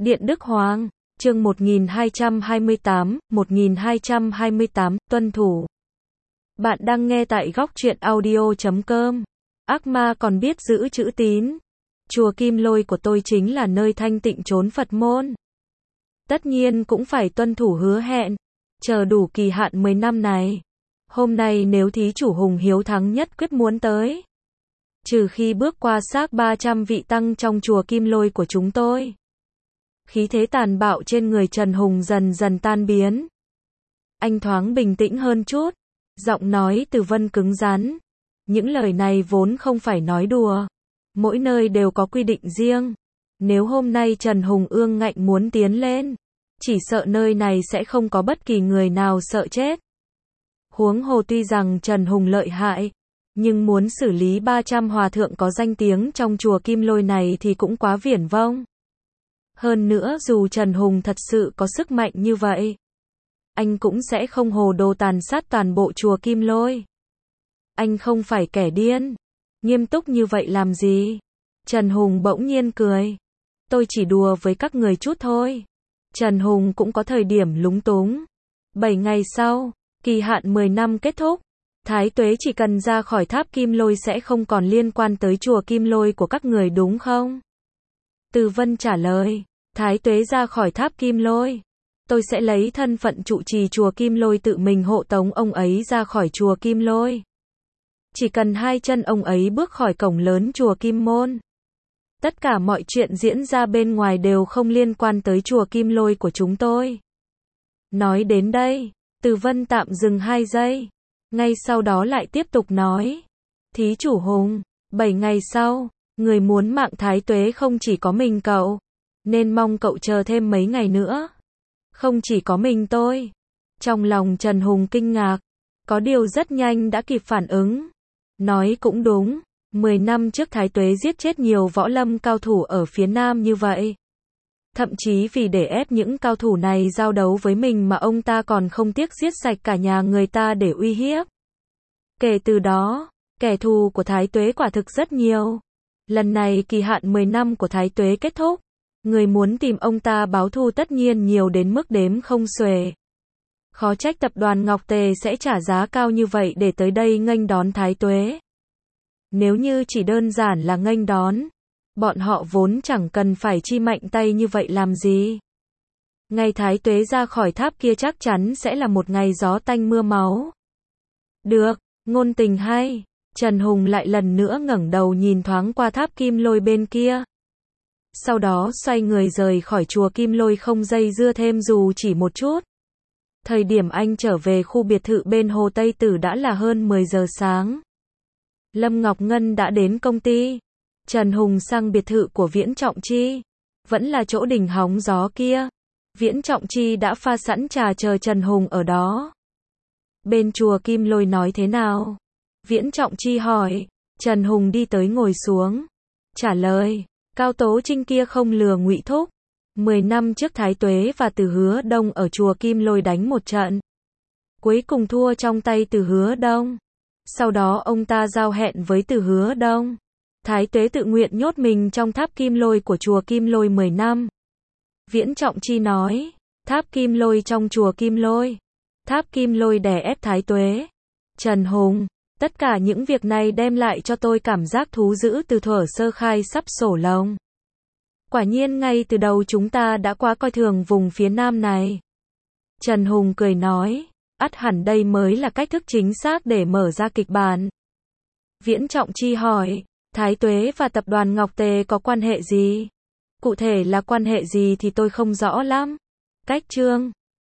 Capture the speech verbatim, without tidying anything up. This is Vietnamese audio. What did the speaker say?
Điện Đức Hoàng, chương một nghìn hai trăm hai mươi tám, một nghìn hai trăm hai mươi tám, tuân thủ. Bạn đang nghe tại góc truyện audio chấm com. Ác ma còn biết giữ chữ tín. Chùa Kim Lôi của tôi chính là nơi thanh tịnh trốn Phật môn. Tất nhiên cũng phải tuân thủ hứa hẹn. Chờ đủ kỳ hạn mười năm này. Hôm nay nếu thí chủ Hùng hiếu thắng nhất quyết muốn tới. Trừ khi bước qua xác ba trăm vị tăng trong chùa Kim Lôi của chúng tôi. Khí thế tàn bạo trên người Trần Hùng dần dần tan biến. Anh thoáng bình tĩnh hơn chút. Giọng nói Từ Vân cứng rắn. Những lời này vốn không phải nói đùa. Mỗi nơi đều có quy định riêng. Nếu hôm nay Trần Hùng ương ngạnh muốn tiến lên, chỉ sợ nơi này sẽ không có bất kỳ người nào sợ chết. Huống hồ tuy rằng Trần Hùng lợi hại, nhưng muốn xử lý ba trăm hòa thượng có danh tiếng trong chùa Kim Lôi này thì cũng quá viển vông. Hơn nữa dù Trần Hùng thật sự có sức mạnh như vậy, anh cũng sẽ không hồ đồ tàn sát toàn bộ chùa Kim Lôi. Anh không phải kẻ điên. Nghiêm túc như vậy làm gì? Trần Hùng bỗng nhiên cười. Tôi chỉ đùa với các người chút thôi. Trần Hùng cũng có thời điểm lúng túng. Bảy ngày sau, kỳ hạn mười năm kết thúc. Thái Tuế chỉ cần ra khỏi tháp Kim Lôi sẽ không còn liên quan tới chùa Kim Lôi của các người đúng không? Từ Vân trả lời. Thái Tuế ra khỏi tháp Kim Lôi. Tôi sẽ lấy thân phận trụ trì chùa Kim Lôi tự mình hộ tống ông ấy ra khỏi chùa Kim Lôi. Chỉ cần hai chân ông ấy bước khỏi cổng lớn chùa Kim Môn. Tất cả mọi chuyện diễn ra bên ngoài đều không liên quan tới chùa Kim Lôi của chúng tôi. Nói đến đây, Từ Vân tạm dừng hai giây. Ngay sau đó lại tiếp tục nói. Thí chủ Hùng, bảy ngày sau, người muốn mạng Thái Tuế không chỉ có mình cậu. Nên mong cậu chờ thêm mấy ngày nữa. Không chỉ có mình tôi. Trong lòng Trần Hùng kinh ngạc. Có điều rất nhanh đã kịp phản ứng. Nói cũng đúng. Mười năm trước Thái Tuế giết chết nhiều võ lâm cao thủ ở phía Nam như vậy. Thậm chí vì để ép những cao thủ này giao đấu với mình mà ông ta còn không tiếc giết sạch cả nhà người ta để uy hiếp. Kể từ đó, kẻ thù của Thái Tuế quả thực rất nhiều. Lần này kỳ hạn mười năm của Thái Tuế kết thúc. Người muốn tìm ông ta báo thù tất nhiên nhiều đến mức đếm không xuể. Khó trách tập đoàn Ngọc Tề sẽ trả giá cao như vậy để tới đây nghênh đón Thái Tuế. Nếu như chỉ đơn giản là nghênh đón, bọn họ vốn chẳng cần phải chi mạnh tay như vậy làm gì. Ngày Thái Tuế ra khỏi tháp kia chắc chắn sẽ là một ngày gió tanh mưa máu. Được, ngôn tình hay. Trần Hùng lại lần nữa ngẩng đầu nhìn thoáng qua tháp Kim Lôi bên kia. Sau đó xoay người rời khỏi chùa Kim Lôi không dây dưa thêm dù chỉ một chút. Thời điểm anh trở về khu biệt thự bên Hồ Tây Tử đã là hơn mười giờ sáng. Lâm Ngọc Ngân đã đến công ty. Trần Hùng sang biệt thự của Viễn Trọng Chi. Vẫn là chỗ đỉnh hóng gió kia. Viễn Trọng Chi đã pha sẵn trà chờ Trần Hùng ở đó. Bên chùa Kim Lôi nói thế nào? Viễn Trọng Chi hỏi. Trần Hùng đi tới ngồi xuống. Trả lời. Cao Tố Trinh kia không lừa Ngụy Thúc. Mười năm trước Thái Tuế và Từ Hứa Đông ở chùa Kim Lôi đánh một trận. Cuối cùng thua trong tay Từ Hứa Đông. Sau đó ông ta giao hẹn với Từ Hứa Đông. Thái Tuế tự nguyện nhốt mình trong tháp Kim Lôi của chùa Kim Lôi mười năm. Viễn Trọng Chi nói. Tháp Kim Lôi trong chùa Kim Lôi. Tháp Kim Lôi đè ép Thái Tuế. Trần Hùng. Tất cả những việc này đem lại cho tôi cảm giác thú dữ từ thuở sơ khai sắp sổ lồng. Quả nhiên ngay từ đầu chúng ta đã quá coi thường vùng phía Nam này. Trần Hùng cười nói, ắt hẳn đây mới là cách thức chính xác để mở ra kịch bản. Viễn Trọng Chi hỏi, Thái Tuế và tập đoàn Ngọc Tề có quan hệ gì? Cụ thể là quan hệ gì thì tôi không rõ lắm. Cách chương